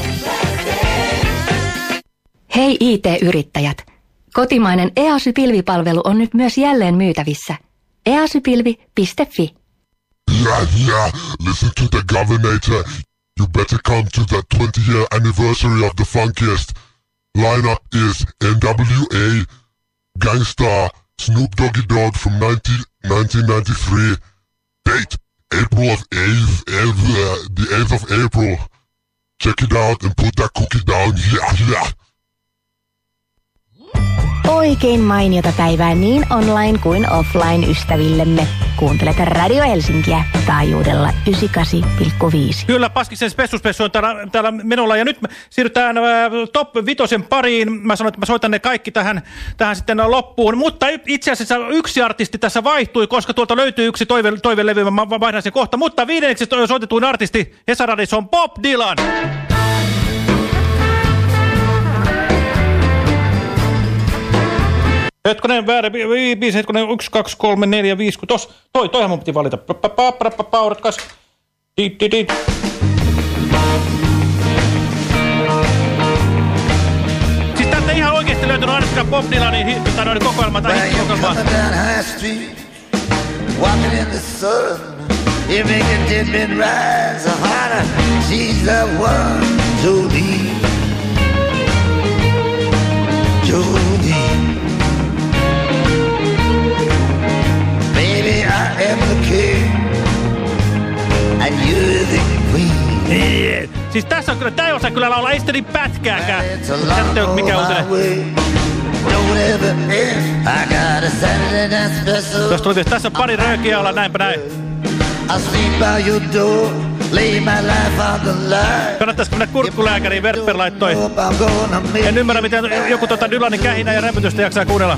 Hei I T-yrittäjät! Kotimainen E A S Y-pilvipalvelu on nyt myös jälleen myytävissä. e a s y pilvi piste f i. Yeah, yeah, listen to the Governator. You better come to the twentieth anniversary of the funkiest. Lineup is N W A, Gangstar, Snoop Doggy Dogg from nineteen ninety-three. Date, April of eighth, uh, the eighth of April. Check it out and put that cookie down, yeah, yeah. Oikein mainiota päivää niin online kuin offline ystävillemme. Kuuntelet Radio Helsinkiä taajuudella yhdeksänkymmentäkahdeksan pilkku viisi. Kyllä, Paskiksen spessuspessu on täällä, täällä menolla ja nyt siirrytään äh, top vitosen pariin. Mä sanoin, että mä soitan ne kaikki tähän, tähän sitten loppuun, mutta itse asiassa yksi artisti tässä vaihtui, koska tuolta löytyy yksi toive, toivelevy, mä vaihdan sen kohta, mutta viidenneksi soitetuin artisti Hesaradissa on Bob Dylan. Hetkonen, väärä biisi, hetkonen, yksi, kaksi, kolme, neljä, viisi, kun tos, toi, toihan mun piti valita. Pauratkas. Di, di, di. Siis täältä ihan oikeesti löytynyt ainakaan Bob Dylanin kokoelmaa tai kokoelmaa. Walking in the sun, you make a dip and rise a harder. She's the one to leave. Jodie. Baby, I am the king, and you're the queen. Siis tässä on kyllä, tää ei osaa kyllä laulaa, ei sitä niin pätkääkään. Tästä ei ole mikään uutinen. Tuosta tuli, tässä on pari röökiä olla, näinpä näin. Kannattaisiko mennä kurkkulääkäriin, Vertper laittoi. En ymmärrä, miten joku tota Dylanin kähinä ja rämpytystä jaksaa kuunnella.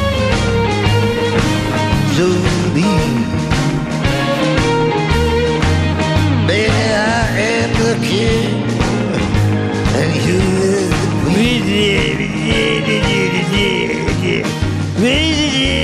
Baby, I am the king, and you is the queen.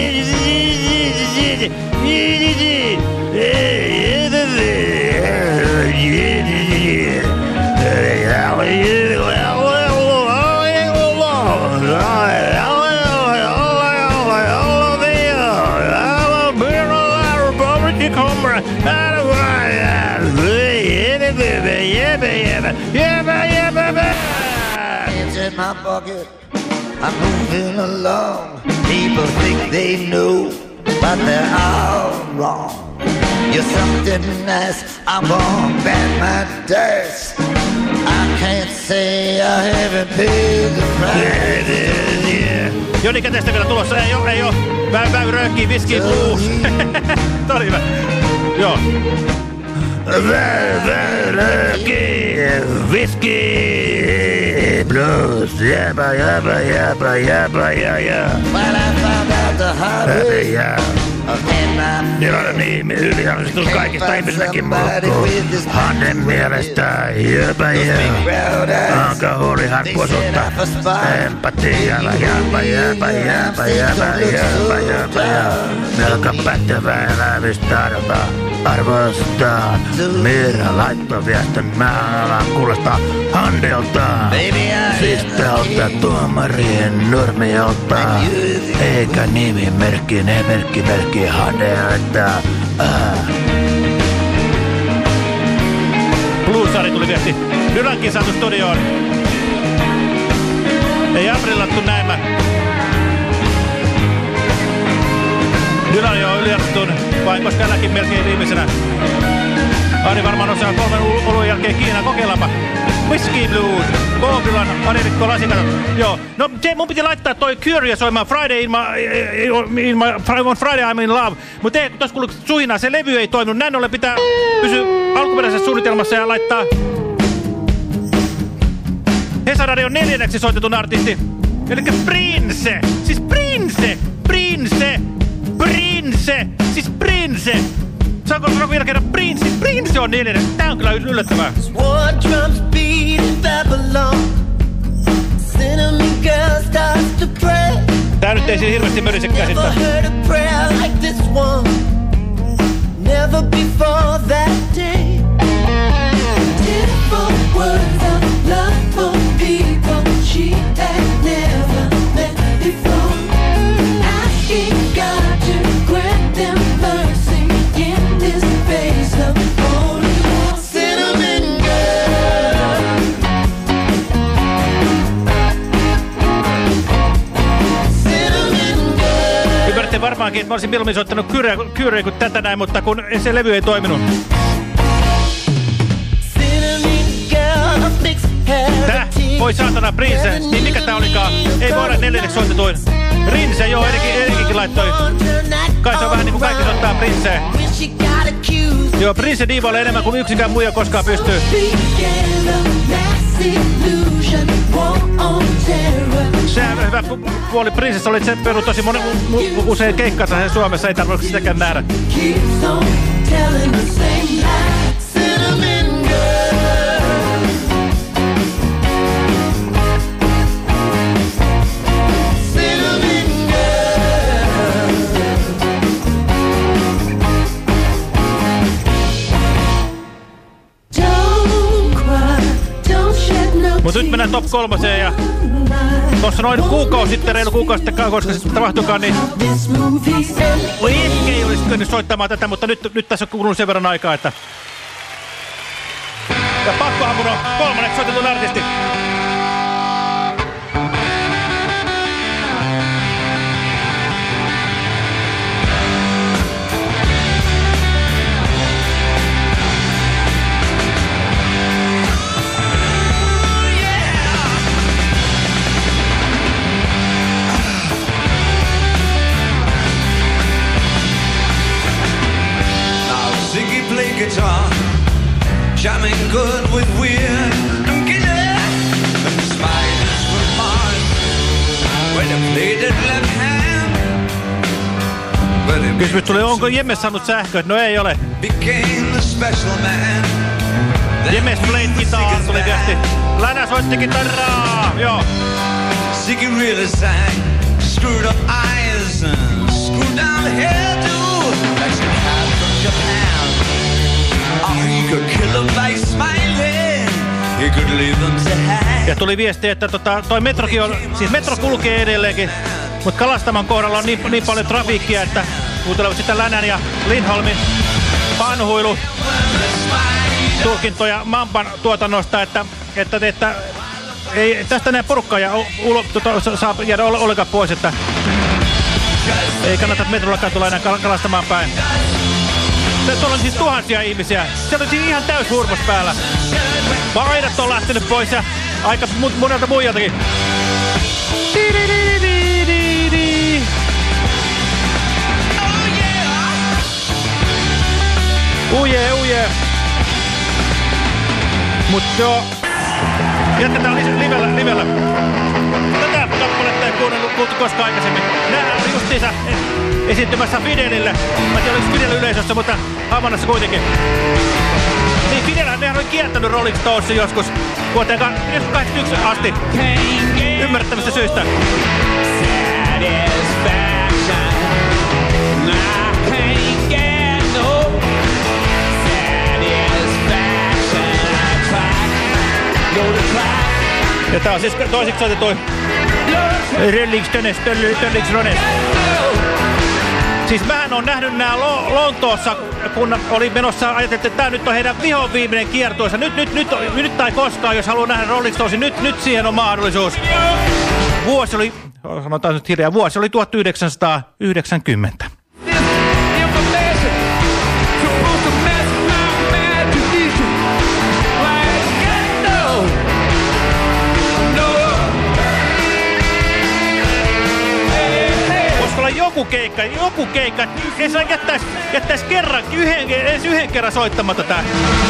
It's in my pocket. I'm moving along. People think they know, but they're all wrong. You're something nice. I won't bet my dice. I can't say I haven't paid the price. Joni Kätestä vielä tulossa. Ei oo, ei oo. Mä, mä röökkiin Whiskey Blues. Tää oli hyvä. Joo. Röökkiin Whiskey Blues. Jäbä, jäbä, jäbä, jäbä, jäbä, jäbä. Well, I found out the hard way. Niillä on niin yliarvostus kaikista ihmisistäkin muuttuu. Hannen mielestä jöpä jöpä. Alkoholi harkkuosuutta. Empatialla jäpä jäpä jäpä jäpä jäpä jäpä jäpä. Melko pätevä elämistahdosta arvostaa. Miira laittoi viestin. Mä alan kuulostaa Handelta. Sisteltä tuomarien nurmiolta. Eikä nimimerkki, ne merkki merkki Handelta. Bluesari tuli viesti. Dylankin saatu studioon. Ei aprillattu näemmä. Dylan jo yliarvostun, vain koska äläkin melkein viimeisenä. Ari varmaan osaa kolmen oluen jälkeen Kiinaan, kokeillaanpa. Whiskey Blues, Bob Dylan, Ari Mikko Lasikato. Joo, no se, mun piti laittaa toi Curious soimaan Friday in my, in my, on Friday I'm in love. Mutta ei, tossa kuuluu suhinaa, se levy ei toiminut. Näin ollen pitää pysyä alkuperäisessä suunnitelmassa ja laittaa Hesaradion neljänneksi soitetun artisti. Elikkä Prince, siis Prince, Prince, Prince, siis Prince. Saanko sanoa vielä kerran Prince? Prince on neljänneksi. Tää on kyllä yllättävää. War drums beat in Babylon. Cinnamon girl starts to pray. Tää nyt ei siinä hirveästi mörise käsittää. Never heard a prayer like this one. Never before that day. Tearful words of love for people she had never met before. Asking God to grant them mercy in this face of holy war. Cinnamon girl. Cinnamon girl. Ymmärrätte varmaankin, että mä olisin mieluummin soittanut Kyreä kuin tätä näin, mutta kun se levy ei toiminut. Tää? Voi saatana Prince. Niin mikä tää olikaan? Ei voi olla neljänneksi soitetuin. Rinse, joo, Erikinkin laittoi. Kai se on vähän niinku kaikki soittaa Princeä. Joo, Prince diivoilee enemmän kuin yksikään muija koskaan pystyy. Sehän hyvä puoli Princessa oli, että se perui tosi monen, usein keikkansa Suomessa, ei tarvitse sitäkään nähdä. Mutta nyt mennään top kolmoseen ja tuossa noin kuukausi sitten, reilu kuukausi sitten, koska se tapahtuikaan, niin oi ehkä ei olisi kyennyt soittamaan tätä, mutta nyt, nyt tässä on kulunut sen verran aikaa, että ja pakkohan mun on kolmanneksi soitetun artisti. Guitar, jamming good with weird and killer and spiders from Mars with a plated left hand. Kysymys tuli, onko Jemmes saanut sähköä? No ei ole. Jemmes played guitar tuli viesti. Länä soitti kitaraa, joo. Ziggy really sang, screwed up eyes and screwed down the hairdo like she had from Japan. Ja tuli viesti, että tota, toi metrokin on, siis metro kulkee edelleenkin, mutta Kalastaman kohdalla on niin, niin paljon trafiikkia, että kuuntelevat sitä Länän ja Lindholmin vanhuilu tulkintoja Mamban tuotannosta, että, että, että ei tästä näin porukkaa ja ulo, tuota, saa jäädä ollenkaan pois, että ei kannata metrollakaan tulla enää kalastamaan päin. Tuolla on siis tuhansia ihmisiä. Siellä on siis ihan täys hurmos päällä. Paidat on lähtenyt pois ja aika monelta muijaltakin. Uje, uje. Mut joo. Jatketaan livellä, livellä. Tätä kappaletta ei kuunnellut kuultu koskaan aikaisemmin. Nähdään oli justiinsa esiintymässä Fidelille. Mä tiedän, oliko Fidel yleisössä, mutta Havannassa kuitenkin. Niin Fidelhän nehän oli kiertänyt Rolling Stonesin joskus vuoteen kahdeksankymmentäyksi asti. Ymmärrettävistä syistä. Ja tää on siis toisiksi soitetuin Rolling Stones, Rolling Stones. Siis mähän on nähnyt nää Lo Lontoossa, kun oli menossa, ajateltiin, että tää nyt on heidän vihon viimeinen kiertuessa. Nyt, nyt, nyt, nyt tai koskaan, jos haluaa nähdä Rolling Stonesin, nyt, nyt siihen on mahdollisuus. Vuosi oli, sanotaan nyt hiljaa, vuosi oli tuhatyhdeksänsataayhdeksänkymmentä. Joku keikka, joku keikka, ei saa jättäis, jättäis kerran, yhden, edes yhden kerran soittamatta tää.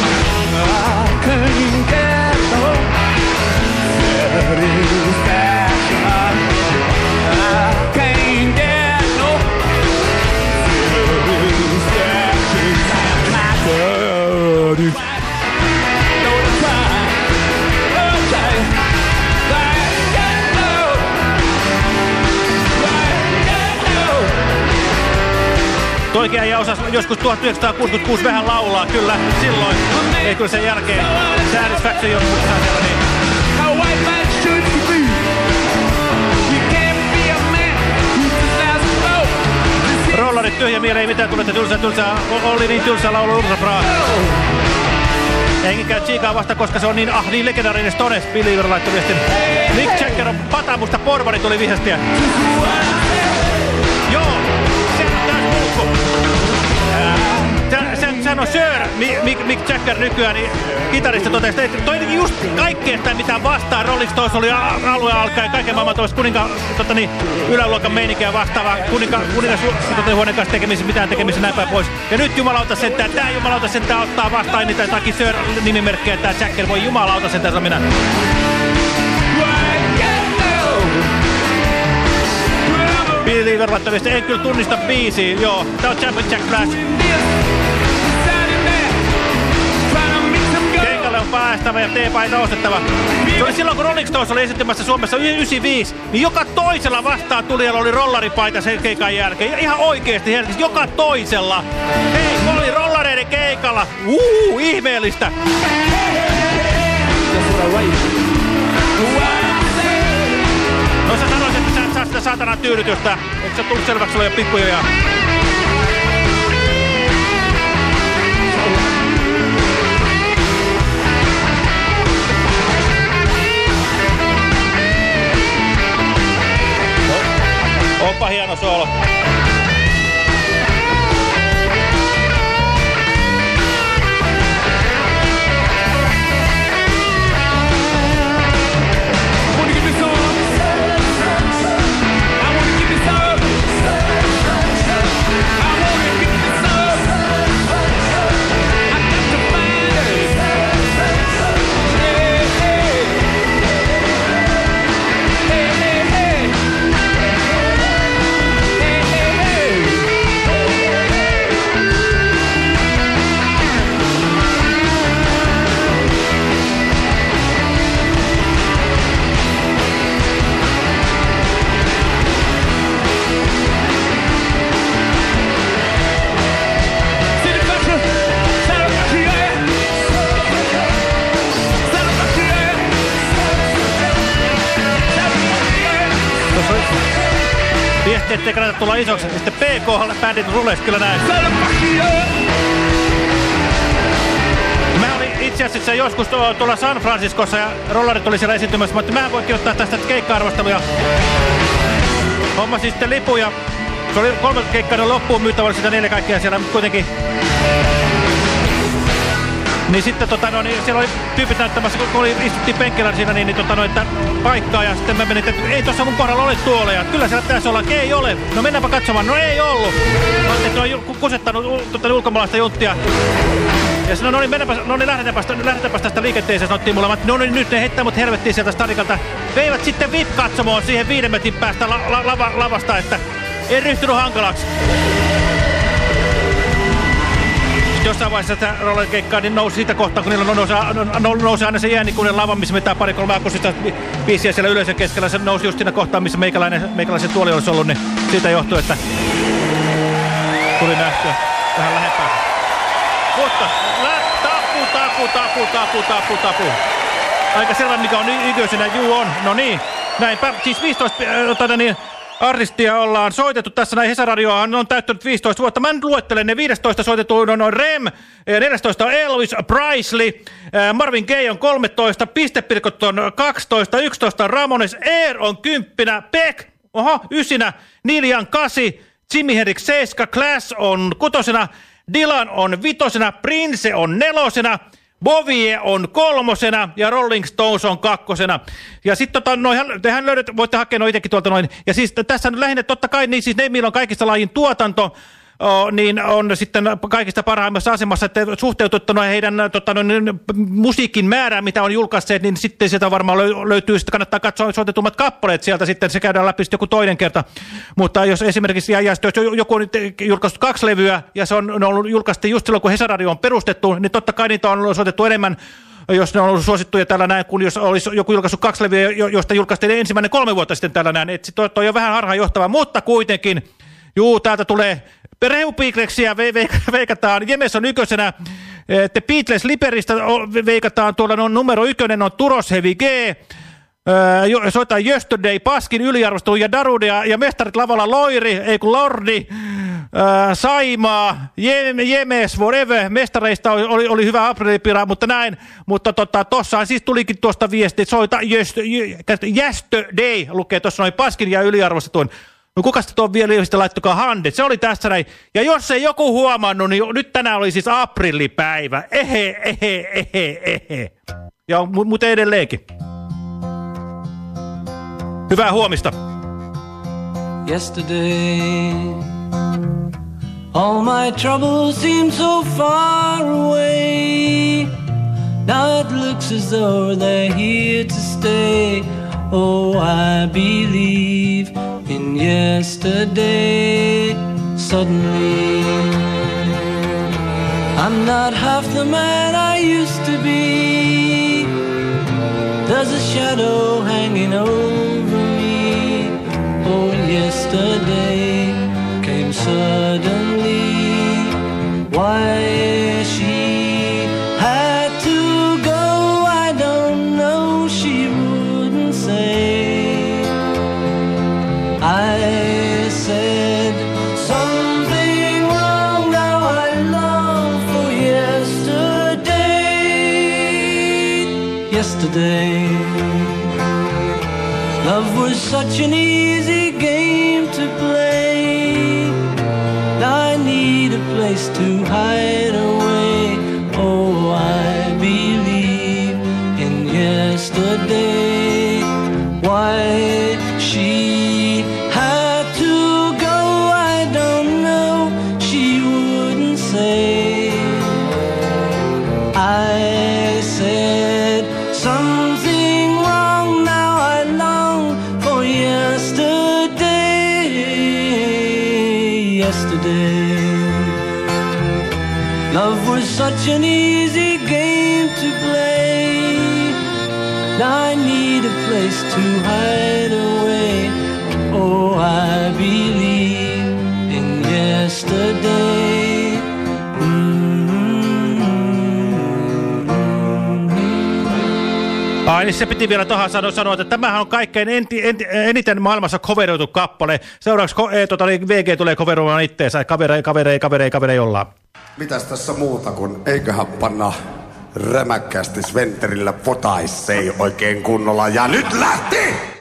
Toikin äijä osasi joskus tuhatyhdeksänsataakuusikymmentäkuusi vähän laulaa, kyllä, silloin. Ei kyllä sen jälkeen. Satisfaction joskus siellä niin. Rollarit tyhjä mieleen, ei mitään tulette tylsää, tylsää. Oli niin tylsää laulu Ursa Braa. Enkä käy Chiikaa vasta, koska se on niin, ah, niin legendaarinen Stones. Believer laittoi viestin. Mick Jagger on patamusta porvari, tuli viestiä. Joo, se on täys mulkku. Sehän on Sir Mick, Mick Jagger nykyään, niin kitarista totesi, että toi just kaikkea sitä mitään vastaan. Rolling Stones oli alue alkaen kaiken maailman toista kuninka, tota niin, yläluokan meininkiä vastaava kuninka, kuningashuoneen kanssa tekemisissä, mitään tekemisissä näin päin pois. Ja nyt jumalauta sentään, tää jumalauta sentään ottaa vastaan niitä jotakin Sir-nimimerkkejä, että tää Jagger voi jumalauta sentään sanoa minä. Believer laittavista, en kyllä tunnista biisiä, joo. Tää on Champion Jack Flash. Keikalle on päästävä ja teepaita ostettava. Se oli silloin, kun Rolling Stones oli esittämässä Suomessa yhdeksänkymmentäviisi, niin joka toisella vastaan tulijalla oli rollaripaita sen keikan jälkeen. Ja ihan oikeesti, joka toisella. Hei, mä olin rollareiden keikalla. Uuu, ihmeellistä. No sä sanoisit, että sä et saa sitä saatanan tyydytystä. Eikö sä tullut selväksi sulle jo pikkuja? Onpa hieno soolo. Viesti, ettei kannata tulla isoksi, niin sitten P K-bändit rules kyllä näin. itse asiassa joskus tuolla San Franciscossa ja rollarit oli siellä esiintymässä, mutta mä voinkin ottaa tästä keikka-arvosteluja. Hommasin sitten lipuja. Se oli kolme keikkaa loppuun myytävällä sitä neljä kaikkia siellä, mutta kuitenkin. Niin sitten tota, no, niin siellä oli tyypit näyttämässä, kun oli, istuttiin penkillä siinä, niin, niin tota, no, että paikkaa ja sitten mä menin, että ei tuossa mun kohdalla ole tuoleja. Kyllä siellä pitäisi olla, ei ole. No mennäänpä katsomaan, no ei ollut. Mä ajattelin, että ne on kusettanut tota, ulkomaalaista junttia. Ja sanoi, no niin, mennäänpä, no niin, lähdetäänpäs, lähdetäänpäs tästä liikenteeseen, sanottiin mulle. Mä ajattelin, no niin, nyt ne heittää mut helvettiin sieltä stadikalta. Veivät sitten V I P-katsomoon siihen viiden metrin päästä la, la, lava, lavasta, että en ryhtynyt hankalaksi. Jossain vaiheessa sitä rollerkeikkaa niin nousi siitä kohtaa, kun niillä nousi, nousi aina se jääni, kun ne lava, missä mitään pari-kolme akustista biisiä siellä yleisön keskellä. Se nousi just siinä kohtaa, missä meikäläinen, meikäläisen tuoli olisi ollut, niin siitä johtui, että tuli nähtyä vähän lähempää. Mutta tapu, tapu, tapu, tapu, tapu, tapu. Aika selvä, mikä on ikäisenä, juu on. No niin, näinpä. Siis viisitoista äh, niin, artistia ollaan soitettu tässä. Näin Hesa-radiohan on täyttänyt viisitoista vuotta. Mä nyt luettelen ne viisitoista soitettu on, on Rem, neljätoista on Elvis Presley, Marvin Gaye on kolmetoista, Pistepilkot on kaksitoista, yksitoista on Ramones, Air on kymmenen, Beck, oho, ysinä, Neil Young kasi, Jimi Hendrix seitsemän, Clash on kutosena, Dylan on vitosena, Prince on nelosena, Bowie on kolmosena ja Rolling Stones on kakkosena. Ja sitten tota, noihan, tehän löydät, voitte hakea noin itsekin tuolta noin. Ja siis tässä on lähinnä totta kai, niin siis ne, millä on kaikista lajin tuotanto, o, niin on sitten kaikista parhaimmassa asemassa, että suhteutettu heidän tota, noin, musiikin määrään, mitä on julkaisseet, niin sitten sieltä varmaan löytyy, sitten kannattaa katsoa soitetummat kappaleet sieltä, sitten se käydään läpi joku toinen kerta. Mutta jos esimerkiksi ja, ja jos joku on julkaissut kaksi levyä, ja se on, on ollut julkaistiin just silloin, kun Hesa-radio on perustettu, niin totta kai niitä on soitettu enemmän, jos ne on ollut suosittuja täällä näin, kun jos olisi joku julkaissut kaksi levyä, josta julkaistiin ensimmäinen kolme vuotta sitten täällä näin, että toi, toi on vähän harhaanjohtava, mutta kuitenkin, juu, täältä tulee Rehupiikleksiä ve ve veikataan, Jemes on ykkösenä, The Beatles Liperistä veikataan, tuolla on numero ykkönen on Turos Heavy G, öö, soitaan Yesterday, Paskin yliarvostelu ja Darudea ja mestarit lavalla Loiri, ei kun Lordi, öö, Saimaa, Jem Jemes, whatever, mestareista oli, oli, oli hyvä aprilipira, mutta näin, mutta tota, tossahan siis tulikin tuosta viesti, että soita Yesterday, lukee tuossa noin Paskin ja yliarvostetuin. No kuka sitten tuon vielä sitten laittokaa Handet? Se oli tässä näin. Ja jos ei joku huomannut, niin nyt tänään oli siis aprillipäivä. Ehe, ehe, ehe, ehe. Ja muuten edelleenkin. Hyvää huomista. Yesterday, all my troubles seem so far away. Now it looks as though they're here to stay. Oh, I believe in yesterday. Suddenly, I'm not half the man I used to be. There's a shadow hanging over me. Oh, yesterday came suddenly. Why she had to go, I don't know. She wouldn't say. I said something wrong, now I long for yesterday. Yesterday, love was such an easy game to play. Now I need a place to hide away. Oh, I believe in yesterday. Why she had to go, I don't know. She wouldn't say. I said something wrong, now I long for yesterday. Yesterday, love was such an easy game to play. Now I need a place to hide away. Oh, I believe in yesterday. Ai niin se piti vielä tuohon sanoa, sanoa, että tämähän on kaikkein enti, enti, eniten maailmassa coveroitu kappale. Seuraavaksi e, tota, niin V G tulee coveroimaan itteensä. Kaverei, kaverei, kaverei, kaverei ollaan. Mitäs tässä muuta kuin eiköhän panna rämäkkästi Sventerillä potaissei oikein kunnolla ja nyt lähti!